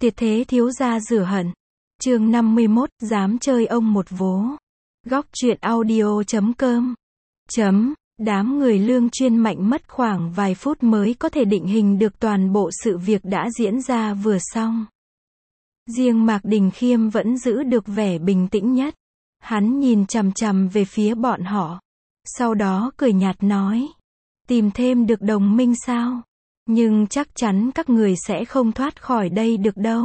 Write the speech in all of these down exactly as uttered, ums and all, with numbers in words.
Tiệt thế thiếu gia rửa hận. Chương năm mươi mốt, dám chơi ông một vố. Góc truyện audio chấm com. Chấm, đám người Lương Chuyên Mạnh mất khoảng vài phút mới có thể định hình được toàn bộ sự việc đã diễn ra vừa xong. Riêng Mạc Đình Khiêm vẫn giữ được vẻ bình tĩnh nhất. Hắn nhìn chằm chằm về phía bọn họ. Sau đó cười nhạt nói. Tìm thêm được đồng minh sao? Nhưng chắc chắn các người sẽ không thoát khỏi đây được đâu.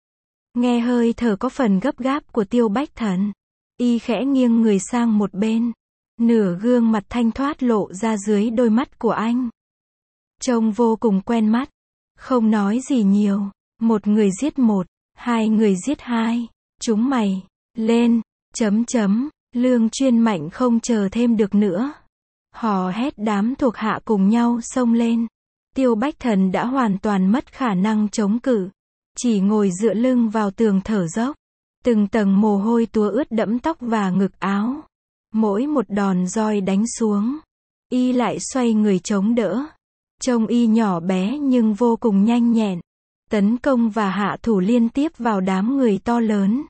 Nghe hơi thở có phần gấp gáp của Tiêu Bách Thần. Y khẽ nghiêng người sang một bên. Nửa gương mặt thanh thoát lộ ra dưới đôi mắt của anh. Trông vô cùng quen mắt. Không nói gì nhiều. Một người giết một, hai người giết hai. Chúng mày, lên, chấm chấm. Lương Chuyên Mạnh không chờ thêm được nữa. Hò hét đám thuộc hạ cùng nhau xông lên. Tiêu Bách Thần đã hoàn toàn mất khả năng chống cự. Chỉ ngồi dựa lưng vào tường thở dốc. Từng tầng mồ hôi túa ướt đẫm tóc và ngực áo. Mỗi một đòn roi đánh xuống, y lại xoay người chống đỡ. Trông y nhỏ bé nhưng vô cùng nhanh nhẹn. Tấn công và hạ thủ liên tiếp vào đám người to lớn.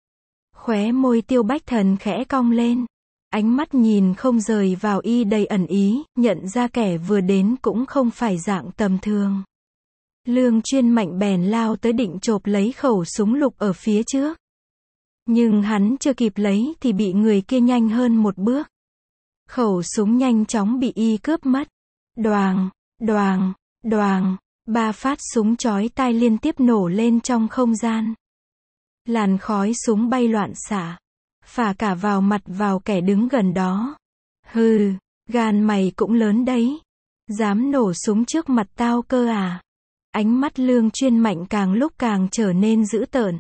Khóe môi Tiêu Bách Thần khẽ cong lên. Ánh mắt nhìn không rời vào y đầy ẩn ý, nhận ra kẻ vừa đến cũng không phải dạng tầm thường. Lương Chuyên Mạnh bèn lao tới định chộp lấy khẩu súng lục ở phía trước. Nhưng hắn chưa kịp lấy thì bị người kia nhanh hơn một bước. Khẩu súng nhanh chóng bị y cướp mất. Đoàng, đoàng, đoàng, ba phát súng chói tai liên tiếp nổ lên trong không gian. Làn khói súng bay loạn xạ, phả cả vào mặt vào kẻ đứng gần đó. Hừ, gan mày cũng lớn đấy. Dám nổ súng trước mặt tao cơ à? Ánh mắt Lương Chuyên Mạnh càng lúc càng trở nên dữ tợn.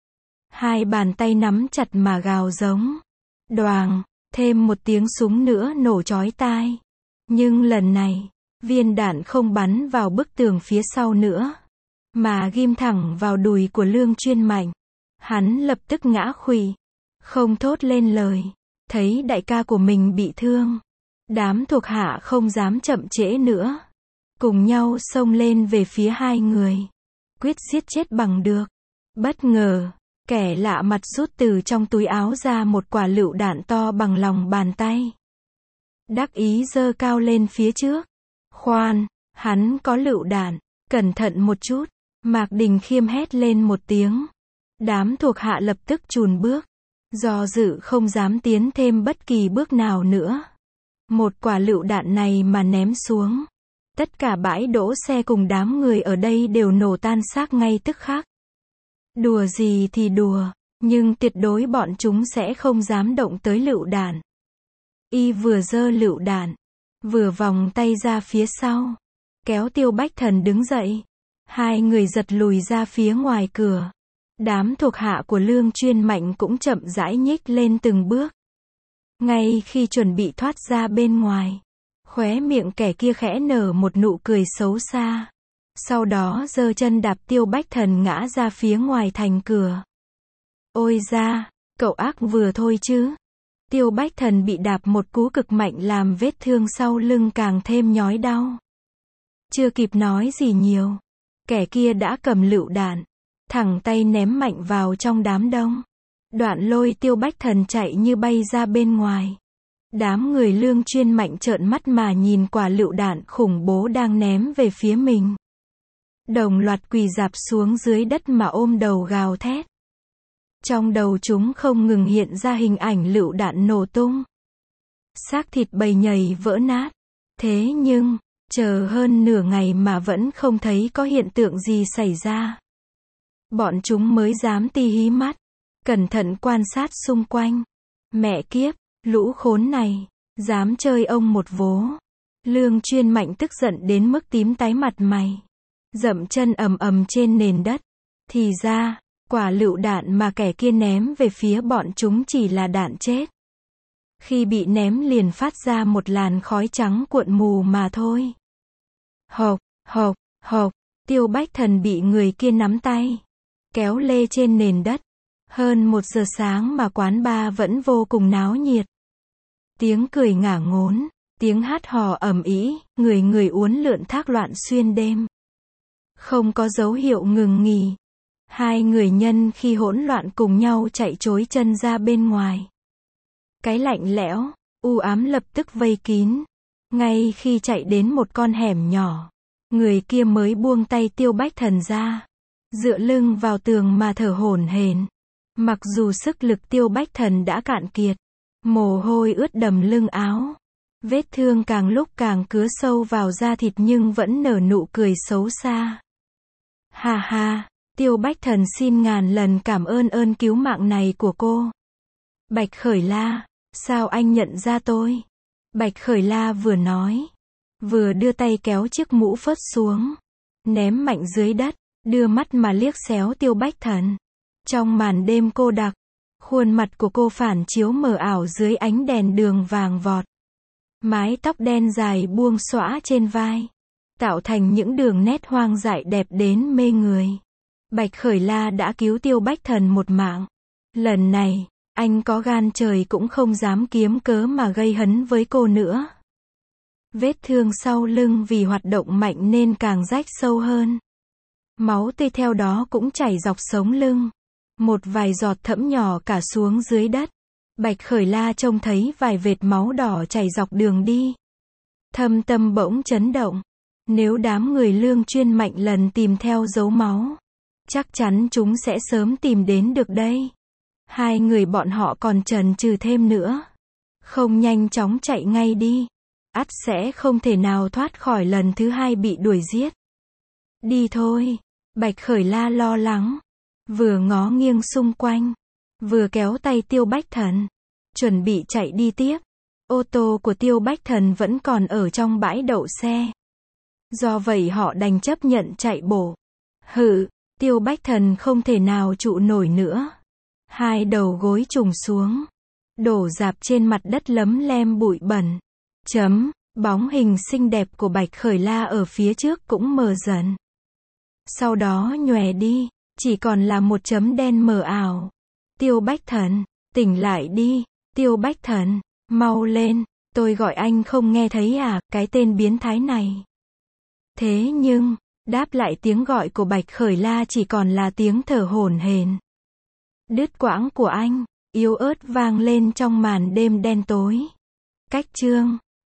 Hai bàn tay nắm chặt mà gào giống. Đoàng, thêm một tiếng súng nữa nổ chói tai. Nhưng lần này, viên đạn không bắn vào bức tường phía sau nữa, mà ghim thẳng vào đùi của Lương Chuyên Mạnh. Hắn lập tức ngã khuỵu, không thốt lên lời. Thấy đại ca của mình bị thương, đám thuộc hạ không dám chậm trễ nữa. Cùng nhau xông lên về phía hai người. Quyết giết chết bằng được. Bất ngờ, kẻ lạ mặt rút từ trong túi áo ra một quả lựu đạn to bằng lòng bàn tay. Đắc ý giơ cao lên phía trước. Khoan, hắn có lựu đạn, cẩn thận một chút. Mạc Đình Khiêm hét lên một tiếng. Đám thuộc hạ lập tức chùn bước. Do dự không dám tiến thêm bất kỳ bước nào nữa. Một quả lựu đạn này mà ném xuống, tất cả bãi đỗ xe cùng đám người ở đây đều nổ tan xác ngay tức khắc. Đùa gì thì đùa, nhưng tuyệt đối bọn chúng sẽ không dám động tới lựu đạn. Y vừa giơ lựu đạn, vừa vòng tay ra phía sau, kéo Tiêu Bách Thần đứng dậy. Hai người giật lùi ra phía ngoài cửa. Đám thuộc hạ của Lương Chuyên Mạnh cũng chậm rãi nhích lên từng bước. Ngay khi chuẩn bị thoát ra bên ngoài, khóe miệng kẻ kia khẽ nở một nụ cười xấu xa. Sau đó giơ chân đạp Tiêu Bách Thần ngã ra phía ngoài thành cửa. Ôi da, cậu ác vừa thôi chứ. Tiêu Bách Thần bị đạp một cú cực mạnh làm vết thương sau lưng càng thêm nhói đau. Chưa kịp nói gì nhiều, kẻ kia đã cầm lựu đạn, thẳng tay ném mạnh vào trong đám đông. Đoạn lôi Tiêu Bách Thần chạy như bay ra bên ngoài. Đám người Lương Chuyên Mạnh trợn mắt mà nhìn quả lựu đạn khủng bố đang ném về phía mình. Đồng loạt quỳ rạp xuống dưới đất mà ôm đầu gào thét. Trong đầu chúng không ngừng hiện ra hình ảnh lựu đạn nổ tung. Xác thịt bầy nhầy vỡ nát. Thế nhưng, chờ hơn nửa ngày mà vẫn không thấy có hiện tượng gì xảy ra. Bọn chúng mới dám tí hí mắt, cẩn thận quan sát xung quanh. Mẹ kiếp, lũ khốn này, dám chơi ông một vố. Lương Chuyên Mạnh tức giận đến mức tím tái mặt mày. Dậm chân ầm ầm trên nền đất. Thì ra, quả lựu đạn mà kẻ kia ném về phía bọn chúng chỉ là đạn chết. Khi bị ném liền phát ra một làn khói trắng cuộn mù mà thôi. Hộc, hộc, hộc, Tiêu Bách Thần bị người kia nắm tay, kéo lê trên nền đất. Hơn một giờ sáng mà quán bar vẫn vô cùng náo nhiệt. Tiếng cười ngả ngốn, tiếng hát hò ầm ĩ, người người uốn lượn thác loạn xuyên đêm. Không có dấu hiệu ngừng nghỉ. Hai người nhân khi hỗn loạn cùng nhau chạy trối chân ra bên ngoài. Cái lạnh lẽo, u ám lập tức vây kín. Ngay khi chạy đến một con hẻm nhỏ, người kia mới buông tay Tiêu Bách Thần ra, dựa lưng vào tường mà thở hổn hển. Mặc dù sức lực Tiêu Bách Thần đã cạn kiệt, mồ hôi ướt đầm lưng áo, vết thương càng lúc càng cứa sâu vào da thịt nhưng vẫn nở nụ cười xấu xa. Ha ha, Tiêu Bách Thần xin ngàn lần cảm ơn ơn cứu mạng này của cô. Bạch Khởi La, sao anh nhận ra tôi? Bạch Khởi La vừa nói, vừa đưa tay kéo chiếc mũ phớt xuống, ném mạnh dưới đất, đưa mắt mà liếc xéo Tiêu Bách Thần. Trong màn đêm cô đặc, khuôn mặt của cô phản chiếu mờ ảo dưới ánh đèn đường vàng vọt. Mái tóc đen dài buông xõa trên vai, tạo thành những đường nét hoang dại đẹp đến mê người. Bạch Khởi La đã cứu Tiêu Bách Thần một mạng. Lần này, anh có gan trời cũng không dám kiếm cớ mà gây hấn với cô nữa. Vết thương sau lưng vì hoạt động mạnh nên càng rách sâu hơn. Máu tươi theo đó cũng chảy dọc sống lưng. Một vài giọt thẫm nhỏ cả xuống dưới đất. Bạch Khởi La trông thấy vài vệt máu đỏ chảy dọc đường đi. Thâm tâm bỗng chấn động. Nếu đám người Lương Chuyên Mạnh lần tìm theo dấu máu, chắc chắn chúng sẽ sớm tìm đến được đây. Hai người bọn họ còn chần chừ thêm nữa. Không nhanh chóng chạy ngay đi, ắt sẽ không thể nào thoát khỏi lần thứ hai bị đuổi giết. Đi thôi, Bạch Khởi La lo lắng, vừa ngó nghiêng xung quanh, vừa kéo tay Tiêu Bách Thần, chuẩn bị chạy đi tiếp. Ô tô của Tiêu Bách Thần vẫn còn ở trong bãi đậu xe. Do vậy họ đành chấp nhận chạy bộ. Hự, Tiêu Bách Thần không thể nào trụ nổi nữa. Hai đầu gối trùng xuống, đổ rạp trên mặt đất lấm lem bụi bẩn. Chấm, bóng hình xinh đẹp của Bạch Khởi La ở phía trước cũng mờ dần. Sau đó nhòe đi, chỉ còn là một chấm đen mờ ảo. Tiêu Bách Thần, tỉnh lại đi, Tiêu Bách Thần, mau lên, tôi gọi anh không nghe thấy à, cái tên biến thái này. Thế nhưng, đáp lại tiếng gọi của Bạch Khởi La chỉ còn là tiếng thở hổn hển. Đứt quãng của anh, yếu ớt vang lên trong màn đêm đen tối. Cách chương